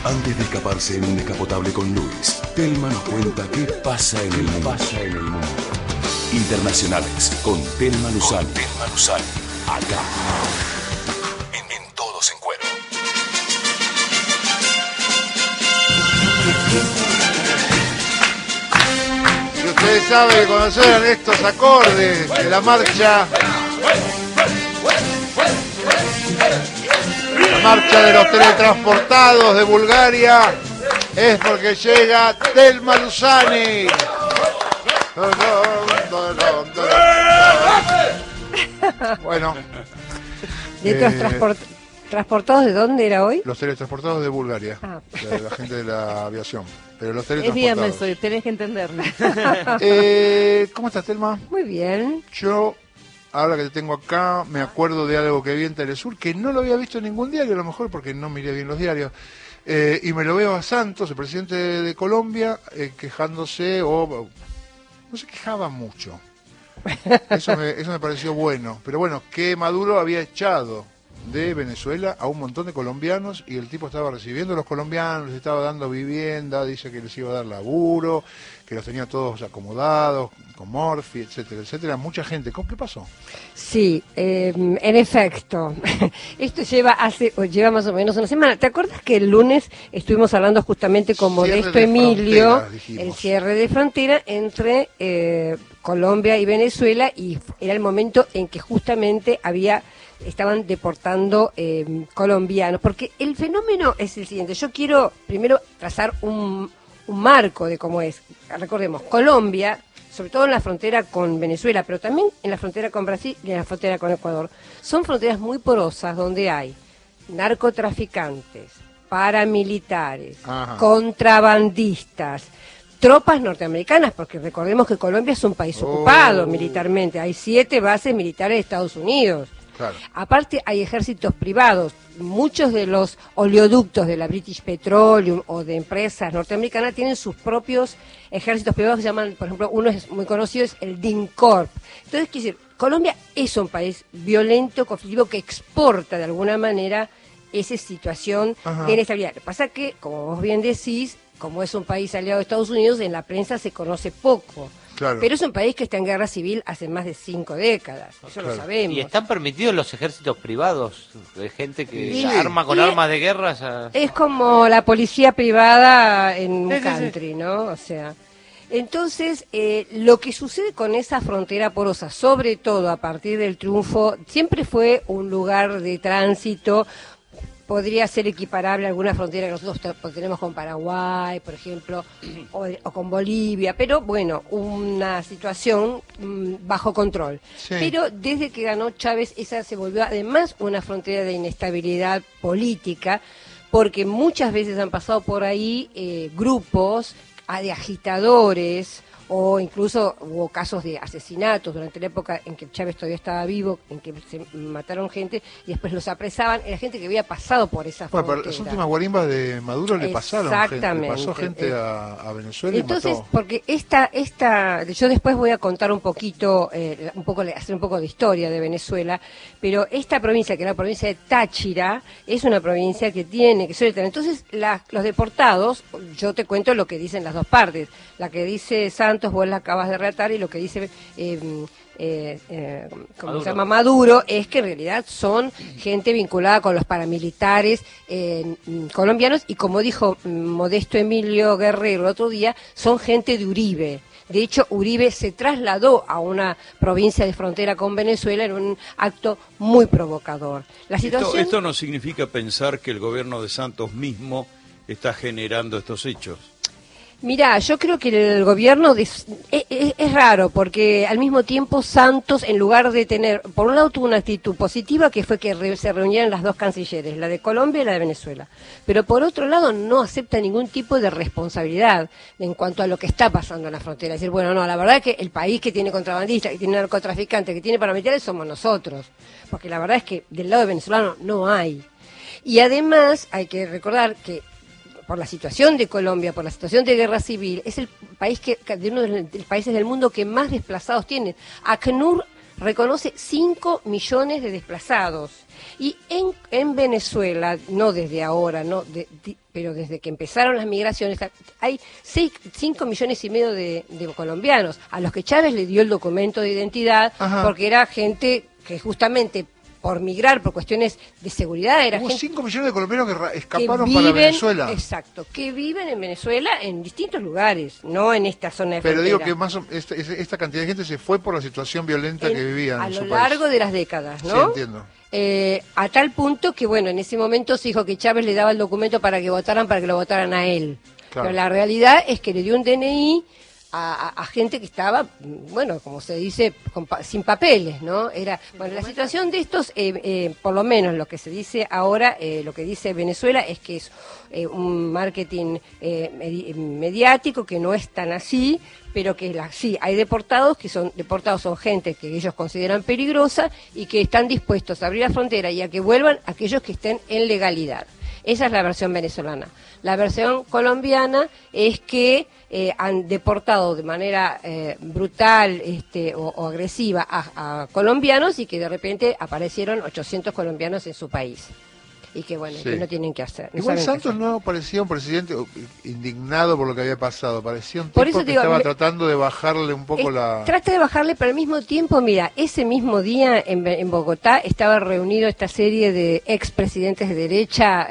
Antes de escaparse en un descapotable con Luis, Telma nos cuenta qué pasa en el mundo. Internacionales con Telma Luzani. Acá. En Todos en Cuero. Y ustedes saben que cuando suenan estos acordes de la marcha de los teletransportados de Bulgaria, es porque llega Telma Luzani. Bueno. ¿Transportados de dónde era hoy? Los teletransportados de Bulgaria. De la gente de la aviación. Pero los teletransportados. Es bien, tenés que entenderlo. ¿Cómo estás, Telma? Muy bien. Yo, ahora que te tengo acá, me acuerdo de algo que vi en Telesur, que no lo había visto en ningún diario, a lo mejor porque no miré bien los diarios. Y me lo veo a Santos, el presidente de Colombia, quejándose, o no se quejaba mucho. Eso me pareció bueno. Pero bueno, que Maduro había echado de Venezuela a un montón de colombianos y el tipo estaba recibiendo a los colombianos, les estaba dando vivienda, dice que les iba a dar laburo, que los tenía todos acomodados, con Morphy, etcétera, etcétera. Mucha gente. ¿Qué pasó? Sí, en efecto. Esto lleva más o menos una semana. ¿Te acuerdas que el lunes estuvimos hablando justamente con Modesto Emilio, el cierre de frontera entre Colombia y Venezuela, y era el momento en que justamente estaban deportando colombianos? Porque el fenómeno es el siguiente. Yo quiero primero trazar un marco de cómo es. Recordemos, Colombia, sobre todo en la frontera con Venezuela, pero también en la frontera con Brasil y en la frontera con Ecuador, son fronteras muy porosas donde hay narcotraficantes, paramilitares, contrabandistas, tropas norteamericanas, porque recordemos que Colombia es un país ocupado militarmente. Hay 7 bases militares de Estados Unidos. Claro. Aparte hay ejércitos privados. Muchos de los oleoductos de la British Petroleum o de empresas norteamericanas tienen sus propios ejércitos privados que se llaman, por ejemplo, uno es muy conocido, es el DINCORP. Entonces, quiero decir, Colombia es un país violento, conflictivo, que exporta de alguna manera esa situación de inestabilidad. Lo que pasa que, como vos bien decís, como es un país aliado de Estados Unidos, en la prensa se conoce poco. Claro. Pero es un país que está en guerra civil hace más de 5 décadas, eso lo sabemos. ¿Y están permitidos los ejércitos privados? De gente que arma con armas de guerra. Es como la policía privada en un country, ¿no? O sea, entonces, lo que sucede con esa frontera porosa, sobre todo a partir del triunfo, siempre fue un lugar de tránsito. Podría ser equiparable a alguna frontera que nosotros tenemos con Paraguay, por ejemplo, o con Bolivia, pero bueno, una situación bajo control. Sí. Pero desde que ganó Chávez, esa se volvió además una frontera de inestabilidad política, porque muchas veces han pasado por ahí grupos de agitadores, o incluso hubo casos de asesinatos durante la época en que Chávez todavía estaba vivo, en que se mataron gente y después los apresaban. Era gente que había pasado por esa frontera. Bueno, pero las últimas guarimbas de Maduro le pasaron gente, le pasó gente a Venezuela. Entonces, y mató. Porque yo después voy a contar un poquito, hacer un poco de historia de Venezuela, pero esta provincia, que es la provincia de Táchira, es una provincia que suele tener. Entonces, los deportados, yo te cuento lo que dicen las dos partes, la que dice Santos, vos la acabas de relatar, y lo que dice como se llama Maduro, es que en realidad son gente vinculada con los paramilitares colombianos, y como dijo Modesto Emilio Guerrero el otro día, son gente de Uribe. De hecho, Uribe se trasladó a una provincia de frontera con Venezuela en un acto muy provocador. La situación... Esto no significa pensar que el gobierno de Santos mismo está generando estos hechos. Mirá, yo creo que el gobierno es raro, porque al mismo tiempo Santos, en lugar de tener, por un lado tuvo una actitud positiva, que fue que se reunieran las dos cancilleres, la de Colombia y la de Venezuela, pero por otro lado no acepta ningún tipo de responsabilidad en cuanto a lo que está pasando en la frontera. Es decir, bueno, no, la verdad es que el país que tiene contrabandistas, que tiene narcotraficantes, que tiene paramilitares somos nosotros, porque la verdad es que del lado venezolano no hay. Y además hay que recordar que por la situación de Colombia, por la situación de guerra civil, es el país de uno de los países del mundo que más desplazados tiene. ACNUR reconoce 5 millones de desplazados. Y en Venezuela, no desde ahora, pero desde que empezaron las migraciones, hay 5 millones y medio de colombianos, a los que Chávez le dio el documento de identidad, porque era gente que justamente por migrar, por cuestiones de seguridad, era Hubo gente 5 millones de colombianos que escaparon para Venezuela. Exacto, que viven en Venezuela en distintos lugares, no en esta zona de Pero frontera. digo que esta cantidad de gente se fue por la situación violenta que vivían en su país. A lo largo de las décadas, ¿no? Sí, entiendo. A tal punto que, bueno, en ese momento se dijo que Chávez le daba el documento para que lo votaran a él. Claro. Pero la realidad es que le dio un DNI a gente que estaba, bueno, como se dice, sin papeles, ¿no? Bueno, la situación de estos, por lo menos lo que se dice ahora, lo que dice Venezuela es que es un marketing mediático, que no es tan así, pero que sí, hay deportados son gente que ellos consideran peligrosa y que están dispuestos a abrir la frontera y a que vuelvan aquellos que estén en legalidad. Esa es la versión venezolana. La versión colombiana es que han deportado de manera brutal o agresiva a colombianos y que de repente aparecieron 800 colombianos en su país. Y que bueno, que no tienen que hacer. Igual Santos no parecía un presidente indignado por lo que había pasado, parecía un tipo que estaba tratando de bajarle un poco Trata de bajarle, pero al mismo tiempo, mira, ese mismo día en Bogotá estaba reunido esta serie de expresidentes de derecha,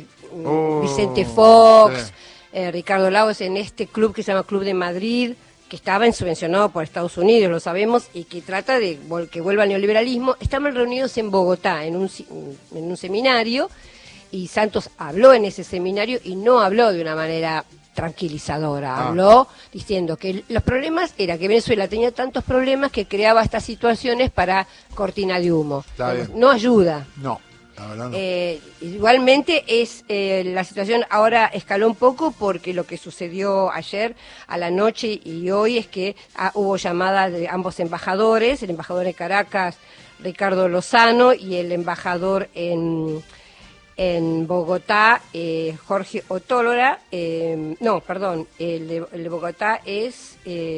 Vicente Fox, Ricardo Lagos, en este club que se llama Club de Madrid, que estaba subvencionado por Estados Unidos, lo sabemos, y que trata de que vuelva al neoliberalismo. Estaban reunidos en Bogotá en un seminario, y Santos habló en ese seminario y no habló de una manera tranquilizadora, habló diciendo que los problemas era que Venezuela tenía tantos problemas que creaba estas situaciones para cortina de humo. No ayuda. No. No. Igualmente la situación ahora escaló un poco porque lo que sucedió ayer a la noche y hoy es que hubo llamadas de ambos embajadores, el embajador de Caracas, Ricardo Lozano, y el embajador en Bogotá, Jorge Otólora, el de Bogotá es,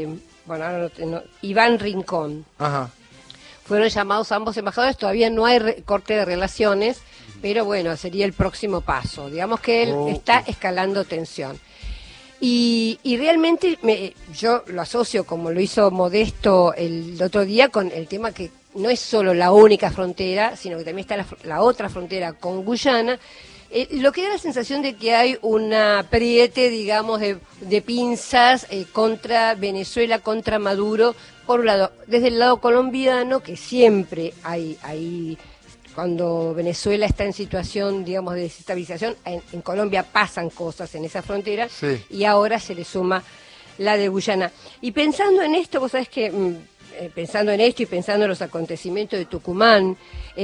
Iván Rincón. Ajá. Fueron llamados ambos embajadores, todavía no hay corte de relaciones, pero bueno, sería el próximo paso. Digamos que él está escalando tensión. Y realmente yo lo asocio, como lo hizo Modesto el otro día, con el tema que no es solo la única frontera, sino que también está la otra frontera con Guyana. Lo que da la sensación de que hay un apriete, digamos, de pinzas contra Venezuela, contra Maduro, por un lado, desde el lado colombiano, que siempre hay cuando Venezuela está en situación, digamos, de desestabilización, en Colombia pasan cosas en esa frontera, y ahora se le suma la de Guyana. Y pensando en esto, vos sabés que pensando en esto y pensando en los acontecimientos de Tucumán,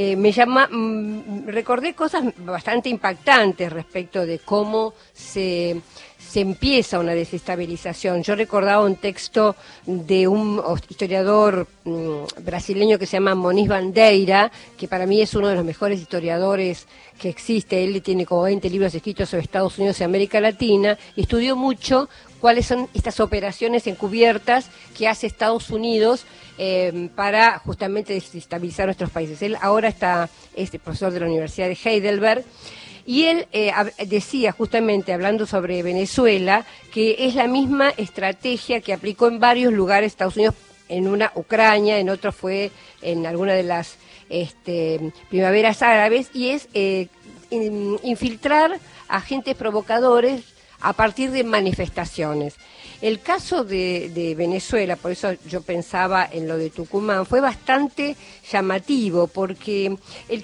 recordé cosas bastante impactantes respecto de cómo se empieza una desestabilización. Yo recordaba un texto de un historiador brasileño que se llama Moniz Bandeira, que para mí es uno de los mejores historiadores que existe. Él tiene como 20 libros escritos sobre Estados Unidos y América Latina, y estudió mucho cuáles son estas operaciones encubiertas que hace Estados Unidos para justamente desestabilizar nuestros países. Él ahora es profesor de la Universidad de Heidelberg, y él decía, justamente hablando sobre Venezuela, que es la misma estrategia que aplicó en varios lugares Estados Unidos, en una Ucrania, en otro fue en alguna de las primaveras árabes, y es infiltrar agentes provocadores a partir de manifestaciones. El caso de Venezuela, por eso yo pensaba en lo de Tucumán, fue bastante llamativo, porque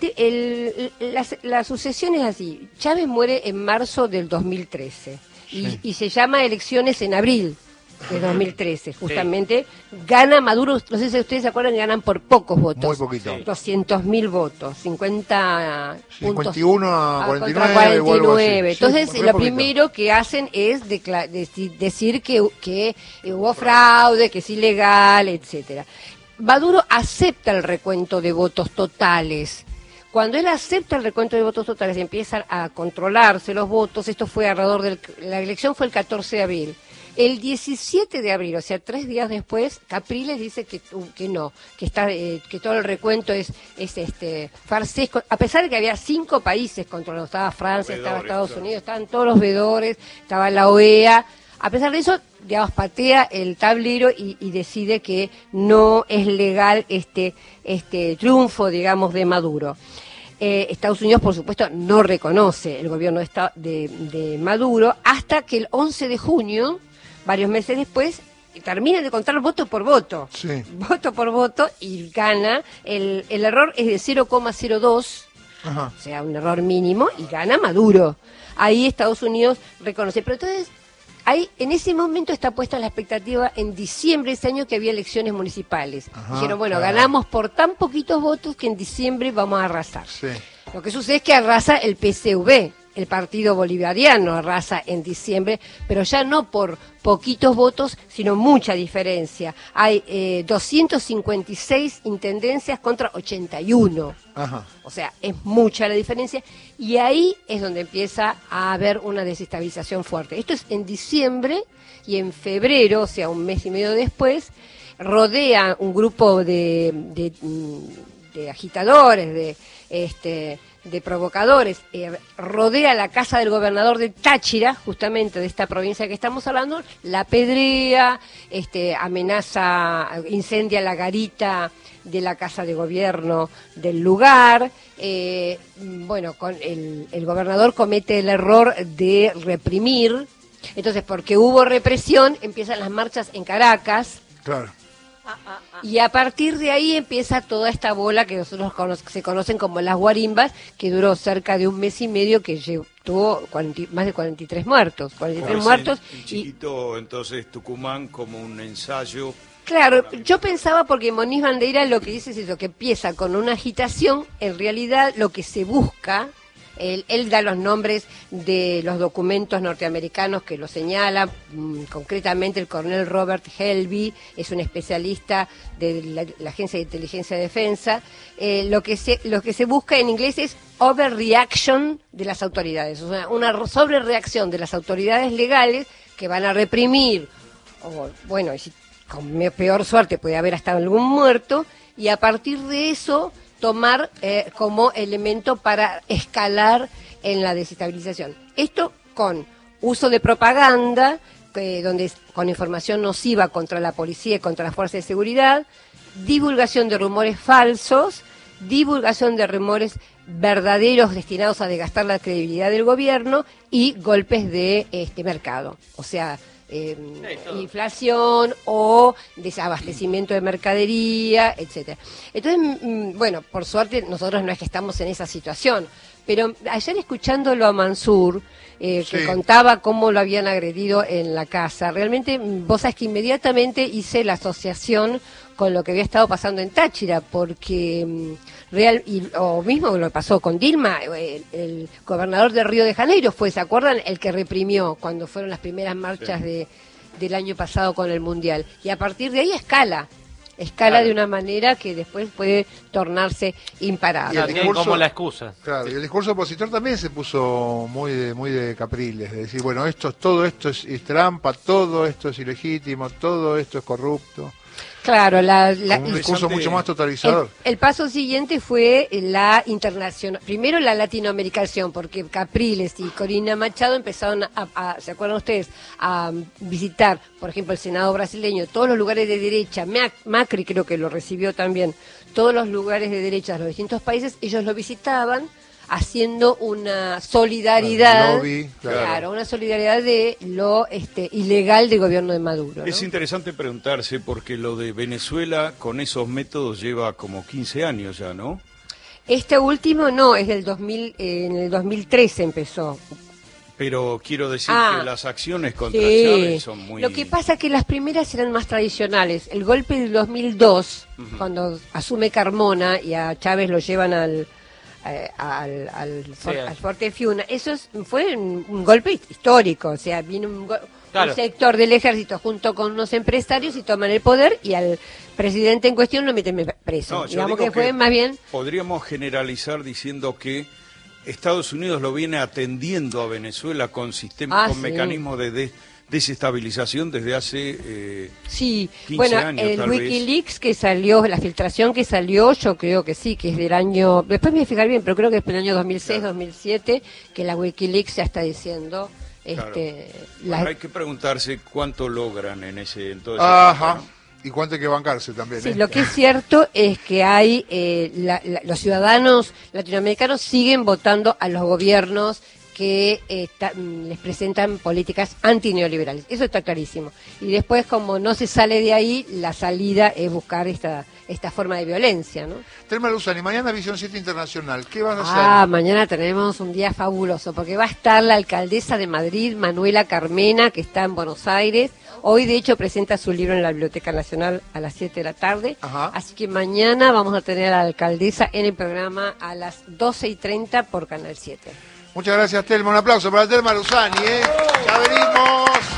la sucesión es así. Chávez muere en marzo del 2013 y se llama elecciones en abril de 2013, justamente. Gana Maduro, no sé si ustedes se acuerdan, ganan por pocos votos. Muy poquito. 200.000 votos, 51 a 49. Contra 49. Entonces, sí, lo primero que hacen es decir que hubo fraude, que es ilegal, etcétera. Maduro acepta el recuento de votos totales. Cuando él acepta el recuento de votos totales y empiezan a controlarse los votos, esto fue alrededor la elección fue el 14 de abril. El 17 de abril, o sea, 3 días después, Capriles dice que no, que todo el recuento es farsesco, a pesar de que había 5 países controlados, estaba Francia, estaba Estados Unidos, estaban todos los veedores, estaba la OEA. A pesar de eso, digamos, patea el tablero y decide que no es legal este triunfo, digamos, de Maduro. Estados Unidos, por supuesto, no reconoce el gobierno de Maduro hasta que el 11 de junio, varios meses después, termina de contar voto por voto. Sí. Voto por voto y gana. El error es de 0,02, Ajá. o sea, un error mínimo, y gana Maduro. Ahí Estados Unidos reconoce. Pero entonces, ahí, en ese momento está puesta la expectativa en diciembre de ese año que había elecciones municipales. Ajá, Dijeron, bueno, claro. ganamos por tan poquitos votos que en diciembre vamos a arrasar. Sí. Lo que sucede es que arrasa el PSUV, el Partido Bolivariano arrasa en diciembre, pero ya no por poquitos votos, sino mucha diferencia. Hay 256 intendencias contra 81. Ajá. O sea, es mucha la diferencia y ahí es donde empieza a haber una desestabilización fuerte. Esto es en diciembre y en febrero, o sea, un mes y medio después, rodea un grupo de agitadores, de provocadores, rodea la casa del gobernador de Táchira, justamente de esta provincia que estamos hablando, la apedrea, amenaza, incendia la garita de la casa de gobierno del lugar. Bueno, el gobernador comete el error de reprimir. Entonces, porque hubo represión, empiezan las marchas en Caracas. Claro. Y a partir de ahí empieza toda esta bola que nosotros se conocen como las guarimbas, que duró cerca de un mes y medio, que tuvo más de 43 muertos. 43 muertos. En chiquito, entonces, Tucumán como un ensayo. Claro, yo pensaba, porque Moniz Bandeira lo que dice es eso, que empieza con una agitación, en realidad lo que se busca, él da los nombres de los documentos norteamericanos que lo señalan, concretamente el coronel Robert Helby, es un especialista de la Agencia de Inteligencia de Defensa. Lo que se busca en inglés es overreaction de las autoridades, o sea, una sobrereacción de las autoridades legales que van a reprimir, o bueno, con peor suerte puede haber hasta algún muerto, y a partir de eso tomar como elemento para escalar en la desestabilización. Esto con uso de propaganda, con información nociva contra la policía y contra las fuerzas de seguridad, divulgación de rumores falsos, divulgación de rumores verdaderos destinados a desgastar la credibilidad del gobierno y golpes de mercado. O sea, inflación o desabastecimiento de mercadería, etcétera. Entonces, bueno, por suerte nosotros no es que estamos en esa situación, pero ayer escuchándolo a Mansur, que contaba cómo lo habían agredido en la casa, realmente vos sabés que inmediatamente hice la asociación con lo que había estado pasando en Táchira, porque o mismo lo pasó con Dilma, el gobernador de Río de Janeiro ¿se acuerdan? El que reprimió cuando fueron las primeras marchas del año pasado con el Mundial. Y a partir de ahí escala claro, de una manera que después puede tornarse imparable. Y el discurso, como la excusa. Claro, y el discurso opositor también se puso muy de Capriles, de decir, bueno, todo esto es trampa, todo esto es ilegítimo, todo esto es corrupto. Claro, un discurso mucho más totalizador. El paso siguiente fue la internacional, primero la latinoamericación, porque Capriles y Corina Machado empezaron ¿se acuerdan ustedes? A visitar, por ejemplo, el Senado brasileño, todos los lugares de derecha, Macri creo que lo recibió también, todos los lugares de derecha de los distintos países, ellos lo visitaban, haciendo una solidaridad, lobby, claro, una solidaridad de lo ilegal del gobierno de Maduro, ¿no? Es interesante preguntarse porque lo de Venezuela con esos métodos lleva como 15 años ya, ¿no? Este último no, es del 2000, en el 2013 empezó. Pero quiero decir que las acciones contra Chávez son muy... Lo que pasa es que las primeras eran más tradicionales. El golpe del 2002, cuando asume Carmona y a Chávez lo llevan al Fuerte Fiuna, fue un golpe histórico, o sea, vino un sector del ejército junto con unos empresarios y toman el poder y al presidente en cuestión lo meten preso. No, digamos que fue más bien... Podríamos generalizar diciendo que Estados Unidos lo viene atendiendo a Venezuela con mecanismos de desestabilización desde hace 15 años. El Wikileaks que salió, la filtración que salió, yo creo que sí, que es del año, después me voy a fijar bien, pero creo que es del año 2006, 2007, que la Wikileaks ya está diciendo... hay que preguntarse cuánto logran en ese entonces. Ajá. Y cuánto hay que bancarse también. Sí, lo que es cierto es que hay los ciudadanos latinoamericanos siguen votando a los gobiernos que les presentan políticas antineoliberales. Eso está clarísimo. Y después, como no se sale de ahí, la salida es buscar esta forma de violencia, ¿no? Telma Luzani, mañana Visión 7 Internacional, ¿qué vas a hacer? Mañana tenemos un día fabuloso, porque va a estar la alcaldesa de Madrid, Manuela Carmena, que está en Buenos Aires. Hoy, de hecho, presenta su libro en la Biblioteca Nacional a las 7 de la tarde. Ajá. Así que mañana vamos a tener a la alcaldesa en el programa a las 12:30 por Canal 7. Muchas gracias, Telma. Un aplauso para Telma Luzani, ¿eh? Ya venimos.